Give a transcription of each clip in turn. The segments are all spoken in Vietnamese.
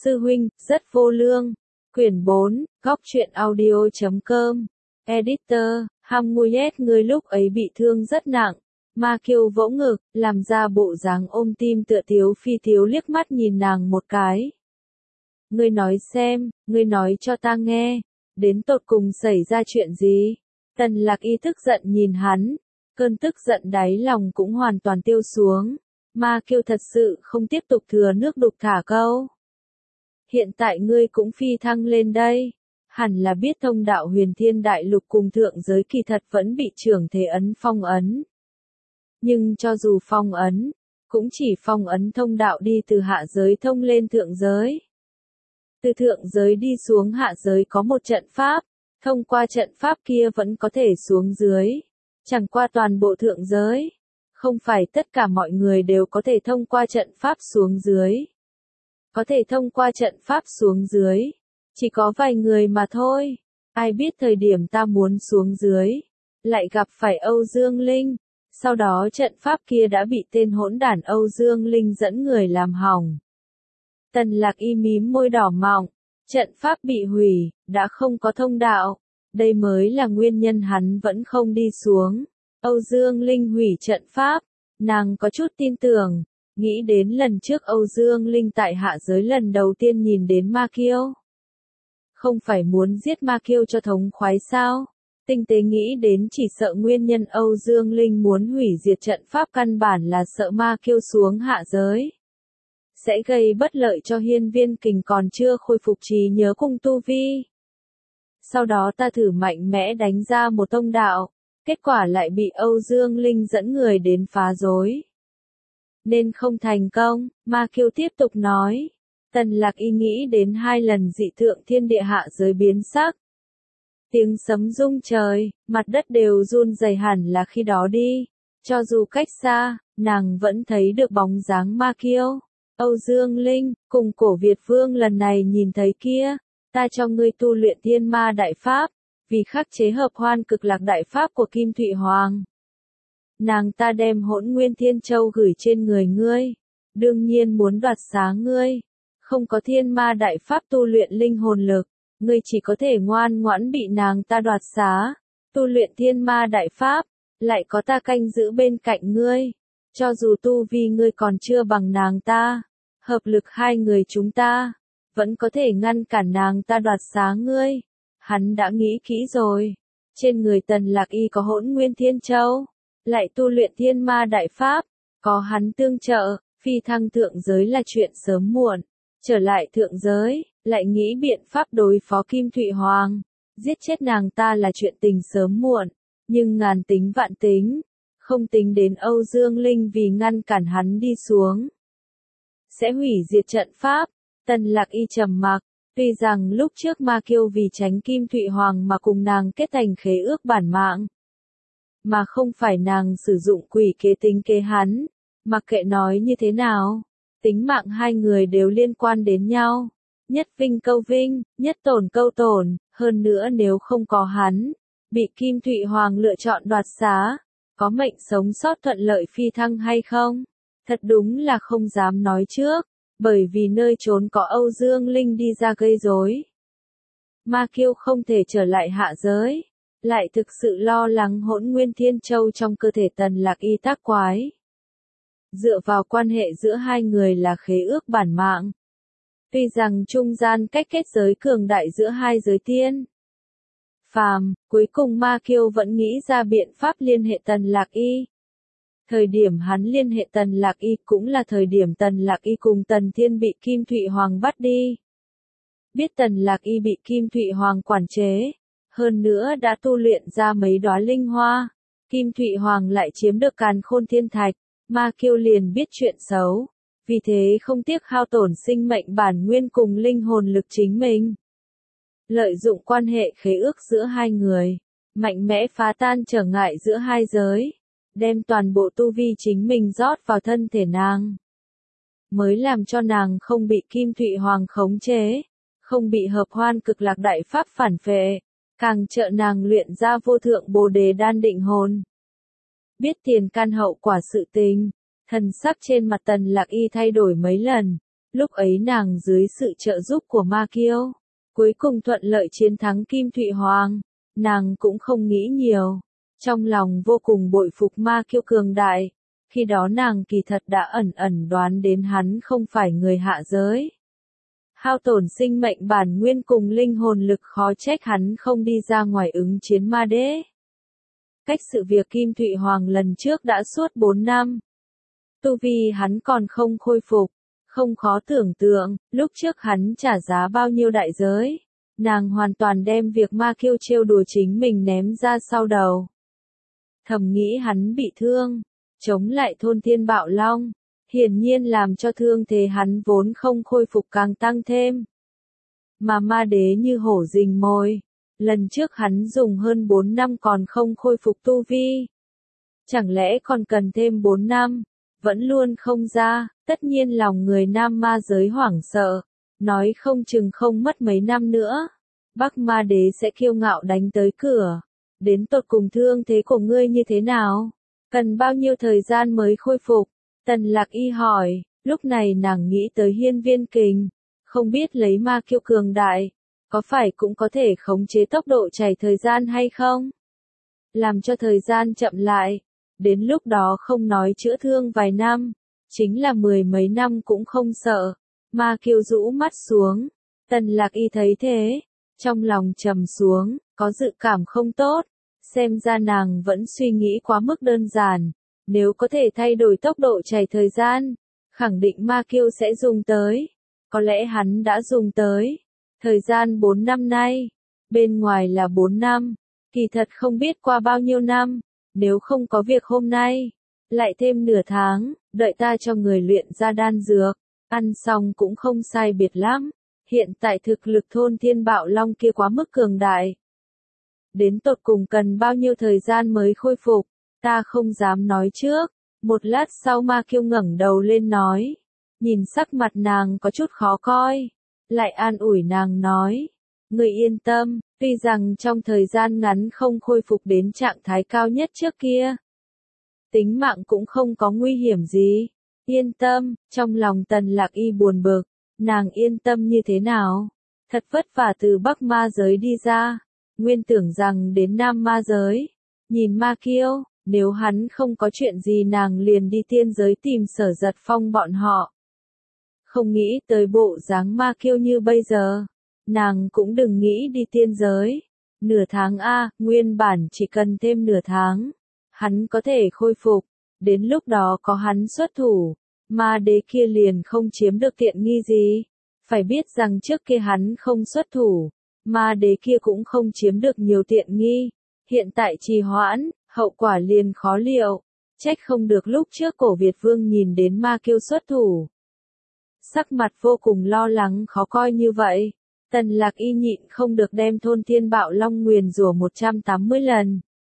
Sư huynh, rất vô lương. Quyển 4, góc truyện audio.com. Editor, Hamuyet người lúc ấy bị thương rất nặng. Ma Kiều vỗ ngực, làm ra bộ dáng ôm tim tựa Tiếu Phi Tiếu liếc mắt nhìn nàng một cái. Ngươi nói xem, ngươi nói cho ta nghe, đến tột cùng xảy ra chuyện gì? Tần Lạc Y tức giận nhìn hắn, cơn tức giận đáy lòng cũng hoàn toàn tiêu xuống. Ma Kiều thật sự không tiếp tục thừa nước đục thả câu. Hiện tại ngươi cũng phi thăng lên đây, hẳn là biết thông đạo huyền thiên đại lục cùng thượng giới kỳ thật vẫn bị trưởng thế ấn phong ấn. Nhưng cho dù phong ấn, cũng chỉ phong ấn thông đạo đi từ hạ giới thông lên thượng giới. Từ thượng giới đi xuống hạ giới có một trận pháp, thông qua trận pháp kia vẫn có thể xuống dưới, chẳng qua toàn bộ thượng giới. Không phải tất cả mọi người đều có thể thông qua trận pháp xuống dưới. Có thể thông qua trận pháp xuống dưới, chỉ có vài người mà thôi. Ai biết thời điểm ta muốn xuống dưới, lại gặp phải Âu Dương Linh. Sau đó trận pháp kia đã bị tên hỗn đản Âu Dương Linh dẫn người làm hỏng. Tần Lạc Y mím môi đỏ mọng, trận pháp bị hủy, đã không có thông đạo. Đây mới là nguyên nhân hắn vẫn không đi xuống. Âu Dương Linh hủy trận pháp, nàng có chút tin tưởng, nghĩ đến lần trước Âu Dương Linh tại hạ giới lần đầu tiên nhìn đến Ma Kiêu. Không phải muốn giết Ma Kiêu cho thống khoái sao? Tinh tế nghĩ đến chỉ sợ nguyên nhân Âu Dương Linh muốn hủy diệt trận pháp căn bản là sợ Ma Kiêu xuống hạ giới. Sẽ gây bất lợi cho Hiên Viên Kình còn chưa khôi phục trí nhớ cùng tu vi. Sau đó ta thử mạnh mẽ đánh ra một thông đạo, kết quả lại bị Âu Dương Linh dẫn người đến phá rối. Nên không thành công, Ma Kiêu tiếp tục nói. Tần Lạc Y nghĩ đến 2 lần dị tượng thiên địa hạ giới biến sắc. Tiếng sấm rung trời, mặt đất đều run rẩy hẳn là khi đó đi. Cho dù cách xa, nàng vẫn thấy được bóng dáng Ma Kiêu. Âu Dương Linh, cùng Cổ Việt Vương lần này nhìn thấy kia, ta cho ngươi tu luyện Thiên Ma Đại Pháp, vì khắc chế hợp hoan cực lạc đại pháp của Kim Thụy Hoàng. Nàng ta đem Hỗn Nguyên Thiên Châu gửi trên người ngươi, đương nhiên muốn đoạt xá ngươi. Không có Thiên Ma Đại Pháp tu luyện linh hồn lực, ngươi chỉ có thể ngoan ngoãn bị nàng ta đoạt xá. Tu luyện Thiên Ma Đại Pháp, lại có ta canh giữ bên cạnh ngươi. Cho dù tu vi ngươi còn chưa bằng nàng ta, hợp lực 2 người chúng ta, vẫn có thể ngăn cản nàng ta đoạt xá ngươi. Hắn đã nghĩ kỹ rồi, trên người Tần Lạc Y có Hỗn Nguyên Thiên Châu, lại tu luyện Thiên Ma Đại Pháp, có hắn tương trợ, phi thăng thượng giới là chuyện sớm muộn, trở lại thượng giới, lại nghĩ biện pháp đối phó Kim Thụy Hoàng, giết chết nàng ta là chuyện tình sớm muộn, nhưng ngàn tính vạn tính, không tính đến Âu Dương Linh vì ngăn cản hắn đi xuống, sẽ hủy diệt trận pháp. Tần Lạc Y trầm mặc. Tuy rằng lúc trước Ma Kiêu vì tránh Kim Thụy Hoàng mà cùng nàng kết thành khế ước bản mạng, mà không phải nàng sử dụng quỷ kế tính kế hắn, mặc kệ nói như thế nào, tính mạng 2 người đều liên quan đến nhau, nhất vinh câu vinh, nhất tổn câu tổn, hơn nữa nếu không có hắn, bị Kim Thụy Hoàng lựa chọn đoạt xá, có mệnh sống sót thuận lợi phi thăng hay không? Thật đúng là không dám nói trước. Bởi vì nơi trốn có Âu Dương Linh đi ra gây rối. Ma Kiêu không thể trở lại hạ giới, lại thực sự lo lắng Hỗn Nguyên Thiên Châu trong cơ thể Tần Lạc Y tác quái. Dựa vào quan hệ giữa 2 người là khế ước bản mạng. Tuy rằng trung gian cách kết giới cường đại giữa 2 giới tiên phàm, cuối cùng Ma Kiêu vẫn nghĩ ra biện pháp liên hệ Tần Lạc Y. Thời điểm hắn liên hệ Tần Lạc Y cũng là thời điểm Tần Lạc Y cùng Tần Thiên bị Kim Thụy Hoàng bắt đi. Biết Tần Lạc Y bị Kim Thụy Hoàng quản chế, hơn nữa đã tu luyện ra mấy đóa linh hoa, Kim Thụy Hoàng lại chiếm được Càn Khôn Thiên Thạch, Ma Kiêu liền biết chuyện xấu, vì thế không tiếc hao tổn sinh mệnh bản nguyên cùng linh hồn lực chính mình. Lợi dụng quan hệ khế ước giữa 2 người, mạnh mẽ phá tan trở ngại giữa 2 giới. Đem toàn bộ tu vi chính mình rót vào thân thể nàng, mới làm cho nàng không bị Kim Thụy Hoàng khống chế, không bị hợp hoan cực lạc đại pháp phản phệ, càng trợ nàng luyện ra vô thượng Bồ Đề đan định hồn. Biết tiền căn hậu quả sự tình, thần sắc trên mặt Tần Lạc Y thay đổi mấy lần, Lúc ấy nàng dưới sự trợ giúp của Ma Kiêu, cuối cùng thuận lợi chiến thắng Kim Thụy Hoàng, nàng cũng không nghĩ nhiều, trong lòng vô cùng bội phục Ma Kiêu cường đại, khi đó nàng kỳ thật đã ẩn ẩn đoán đến hắn không phải người hạ giới. Hao tổn sinh mệnh bản nguyên cùng linh hồn lực khó trách hắn không đi ra ngoài ứng chiến ma đế. Cách sự việc Kim Thụy Hoàng lần trước đã suốt 4 năm. Tu vi hắn còn không khôi phục, không khó tưởng tượng, lúc trước hắn trả giá bao nhiêu đại giới. Nàng hoàn toàn đem việc Ma Kiêu trêu đùa chính mình ném ra sau đầu. Thầm nghĩ hắn bị thương, chống lại thôn thiên bạo long, hiển nhiên làm cho thương thế hắn vốn không khôi phục càng tăng thêm. Mà ma đế như hổ rình mồi, lần trước hắn dùng hơn 4 năm còn không khôi phục tu vi. Chẳng lẽ còn cần thêm 4 năm, vẫn luôn không ra, tất nhiên lòng người nam ma giới hoảng sợ, nói không chừng không mất mấy năm nữa. Bắc ma đế sẽ kiêu ngạo đánh tới cửa, đến tột cùng thương thế của ngươi như thế nào? Cần bao nhiêu thời gian mới khôi phục? Tần Lạc Y hỏi, lúc này nàng nghĩ tới Hiên Viên Kình, không biết lấy Ma Kiêu cường đại, có phải cũng có thể khống chế tốc độ chảy thời gian hay không? Làm cho thời gian chậm lại, đến lúc đó không nói chữa thương vài năm, chính là 10 mấy năm cũng không sợ. Ma Kiêu rũ mắt xuống, Tần Lạc Y thấy thế, trong lòng trầm xuống, có dự cảm không tốt, xem ra nàng vẫn suy nghĩ quá mức đơn giản, nếu có thể thay đổi tốc độ chảy thời gian, khẳng định Ma Kiêu sẽ dùng tới, có lẽ hắn đã dùng tới. Thời gian 4 năm nay, bên ngoài là 4 năm, kỳ thật không biết qua bao nhiêu năm, nếu không có việc hôm nay, lại thêm nửa tháng, đợi ta cho người luyện ra đan dược, ăn xong cũng không sai biệt lắm, hiện tại thực lực thôn thiên bạo long kia quá mức cường đại. Đến tột cùng cần bao nhiêu thời gian mới khôi phục, ta không dám nói trước, một lát sau Ma Kiêu ngẩng đầu lên nói, nhìn sắc mặt nàng có chút khó coi. Lại an ủi nàng nói, người yên tâm, tuy rằng trong thời gian ngắn không khôi phục đến trạng thái cao nhất trước kia. Tính mạng cũng không có nguy hiểm gì, yên tâm, trong lòng Tần Lạc Y buồn bực, nàng yên tâm như thế nào, thật vất vả từ Bắc ma giới đi ra, nguyên tưởng rằng đến Nam ma giới, nhìn Ma Kiêu, nếu hắn không có chuyện gì nàng liền đi tiên giới tìm Sở Giật Phong bọn họ. Không nghĩ tới bộ dáng Ma Kiêu như bây giờ, nàng cũng đừng nghĩ đi tiên giới. Nửa tháng nguyên bản chỉ cần thêm nửa tháng, hắn có thể khôi phục, đến lúc đó có hắn xuất thủ, ma đế kia liền không chiếm được tiện nghi gì. Phải biết rằng trước kia hắn không xuất thủ, ma đế kia cũng không chiếm được nhiều tiện nghi, hiện tại trì hoãn, hậu quả liền khó liệu, trách không được lúc trước Cổ Việt Vương nhìn đến Ma Kiêu xuất thủ. Sắc mặt vô cùng lo lắng khó coi như vậy, Tần Lạc Y nhịn không được đem thôn thiên bạo long nguyền rủa 180 lần.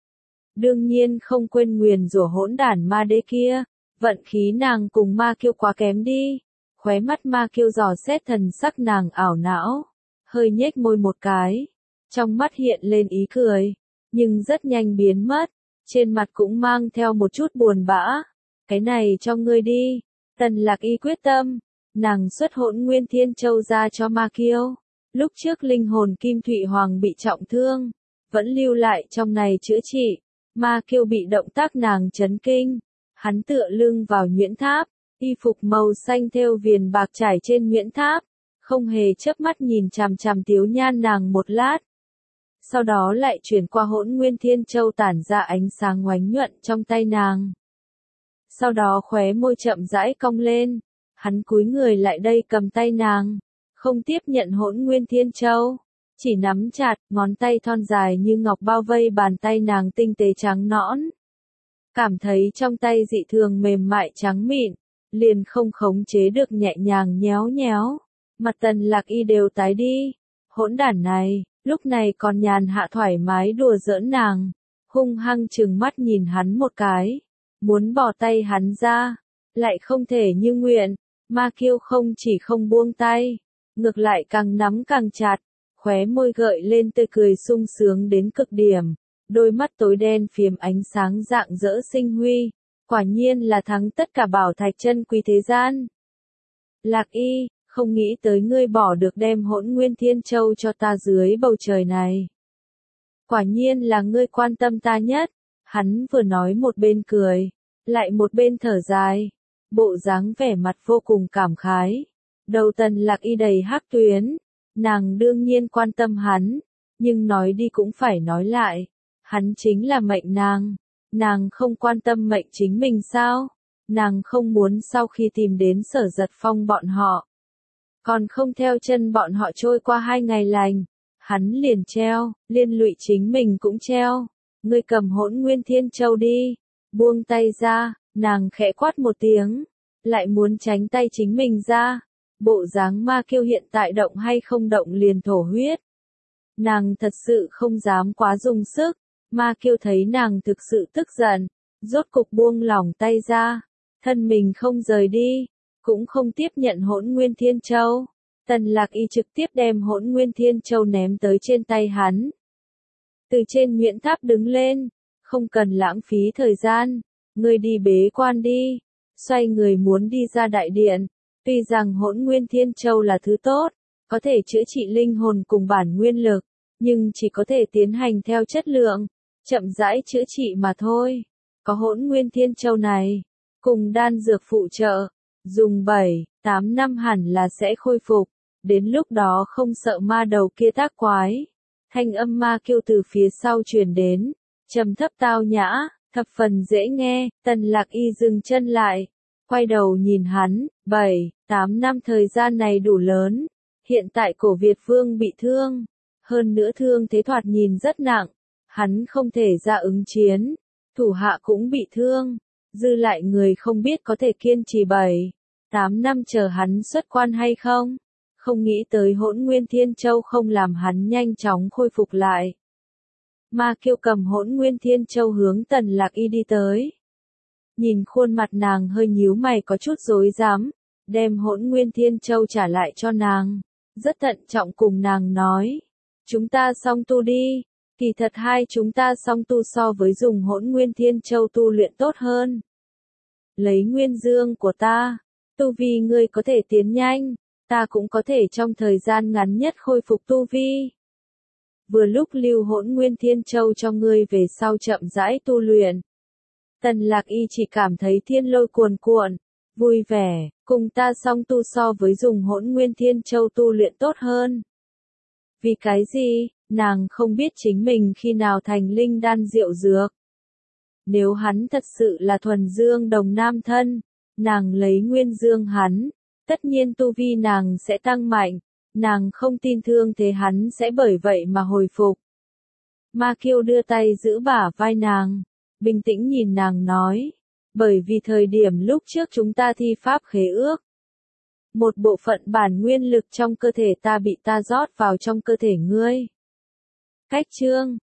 Đương nhiên không quên nguyền rủa hỗn đản ma đế kia, vận khí nàng cùng Ma Kiêu quá kém đi. Khóe mắt Ma Kiêu dò xét thần sắc nàng ảo não, hơi nhếch môi một cái, trong mắt hiện lên ý cười, nhưng rất nhanh biến mất, trên mặt cũng mang theo một chút buồn bã. Cái này cho ngươi đi, Tần Lạc Y quyết tâm. Nàng xuất Hỗn Nguyên Thiên Châu ra cho Ma Kiêu. Lúc trước linh hồn Kim Thụy Hoàng bị trọng thương, vẫn lưu lại trong này chữa trị. Ma Kiêu bị động tác nàng chấn kinh, hắn tựa lưng vào nhuyễn tháp, y phục màu xanh thêu viền bạc trải trên nhuyễn tháp, không hề chớp mắt nhìn chằm chằm Tiếu Nhan nàng một lát. Sau đó lại chuyển qua Hỗn Nguyên Thiên Châu tản ra ánh sáng oánh nhuận trong tay nàng. Sau đó khóe môi chậm rãi cong lên. Hắn cúi người lại đây cầm tay nàng, không tiếp nhận Hỗn Nguyên Thiên Châu, chỉ nắm chặt, ngón tay thon dài như ngọc bao vây bàn tay nàng tinh tế trắng nõn. Cảm thấy trong tay dị thường mềm mại trắng mịn, liền không khống chế được nhẹ nhàng nhéo nhéo, mặt Tần Lạc Y đều tái đi. Hỗn đản này, lúc này còn nhàn hạ thoải mái đùa giỡn nàng, hung hăng trừng mắt nhìn hắn một cái, muốn bỏ tay hắn ra, lại không thể như nguyện. Ma Kiêu không chỉ không buông tay, ngược lại càng nắm càng chặt, khóe môi gợi lên tươi cười sung sướng đến cực điểm, đôi mắt tối đen phiếm ánh sáng rạng rỡ sinh huy, quả nhiên là thắng tất cả bảo thạch chân quý thế gian. Lạc Y, không nghĩ tới ngươi bỏ được đem Hỗn Nguyên Thiên Châu cho ta dưới bầu trời này. Quả nhiên là ngươi quan tâm ta nhất. Hắn vừa nói một bên cười, lại một bên thở dài, bộ dáng vẻ mặt vô cùng cảm khái. Đầu Tần Lạc Y đầy hắc tuyến, nàng đương nhiên quan tâm hắn, nhưng nói đi cũng phải nói lại, hắn chính là mệnh nàng không quan tâm mệnh chính mình sao? Nàng không muốn sau khi tìm đến Sở Giật Phong bọn họ, còn không theo chân bọn họ trôi qua 2 ngày lành, hắn liền treo, liên lụy chính mình cũng treo. Ngươi cầm Hỗn Nguyên Thiên Châu đi, buông tay ra, nàng khẽ quát một tiếng, lại muốn tránh tay chính mình ra. Bộ dáng Ma Kiêu hiện tại động hay không động liền thổ huyết. Nàng thật sự không dám quá dùng sức, Ma Kiêu thấy nàng thực sự tức giận, rốt cục buông lỏng tay ra, thân mình không rời đi, cũng không tiếp nhận Hỗn Nguyên Thiên Châu. Tần Lạc Y trực tiếp đem Hỗn Nguyên Thiên Châu ném tới trên tay hắn. Từ trên nhuyễn tháp đứng lên, không cần lãng phí thời gian, ngươi đi bế quan đi, xoay người muốn đi ra đại điện. Tuy rằng Hỗn Nguyên Thiên Châu là thứ tốt, có thể chữa trị linh hồn cùng bản nguyên lực, nhưng chỉ có thể tiến hành theo chất lượng, chậm rãi chữa trị mà thôi. Có Hỗn Nguyên Thiên Châu này, cùng đan dược phụ trợ, dùng 7-8 năm hẳn là sẽ khôi phục, đến lúc đó không sợ ma đầu kia tác quái. Thanh âm Ma Kiêu từ phía sau truyền đến, trầm thấp tao nhã, thập phần dễ nghe. Tần Lạc Y dừng chân lại, quay đầu nhìn hắn. 7-8 năm thời gian này đủ lớn, hiện tại Cổ Việt Vương bị thương, hơn nữa thương thế thoạt nhìn rất nặng, hắn không thể ra ứng chiến, thủ hạ cũng bị thương, dư lại người không biết có thể kiên trì 7-8 năm chờ hắn xuất quan hay không. Không nghĩ tới Hỗn Nguyên Thiên Châu không làm hắn nhanh chóng khôi phục lại. Ma Kiêu cầm Hỗn Nguyên Thiên Châu hướng Tần Lạc Y đi tới. Nhìn khuôn mặt nàng hơi nhíu mày có chút rối rắm, đem Hỗn Nguyên Thiên Châu trả lại cho nàng, rất thận trọng cùng nàng nói, chúng ta song tu đi, kỳ thật hai chúng ta song tu so với dùng Hỗn Nguyên Thiên Châu tu luyện tốt hơn. Lấy nguyên dương của ta, tu vi ngươi có thể tiến nhanh, ta cũng có thể trong thời gian ngắn nhất khôi phục tu vi. Vừa lúc lưu Hỗn Nguyên Thiên Châu cho ngươi về sau chậm rãi tu luyện. Tần Lạc Y chỉ cảm thấy thiên lôi cuồn cuộn, vui vẻ, cùng ta song tu so với dùng Hỗn Nguyên Thiên Châu tu luyện tốt hơn. Vì cái gì, nàng không biết chính mình khi nào thành linh đan diệu dược. Nếu hắn thật sự là thuần dương đồng nam thân, nàng lấy nguyên dương hắn, tất nhiên tu vi nàng sẽ tăng mạnh, nàng không tin thương thế hắn sẽ bởi vậy mà hồi phục. Ma Kiêu đưa tay giữ bả vai nàng, bình tĩnh nhìn nàng nói, bởi vì thời điểm lúc trước chúng ta thi pháp khế ước, một bộ phận bản nguyên lực trong cơ thể ta bị ta rót vào trong cơ thể ngươi. Cách chương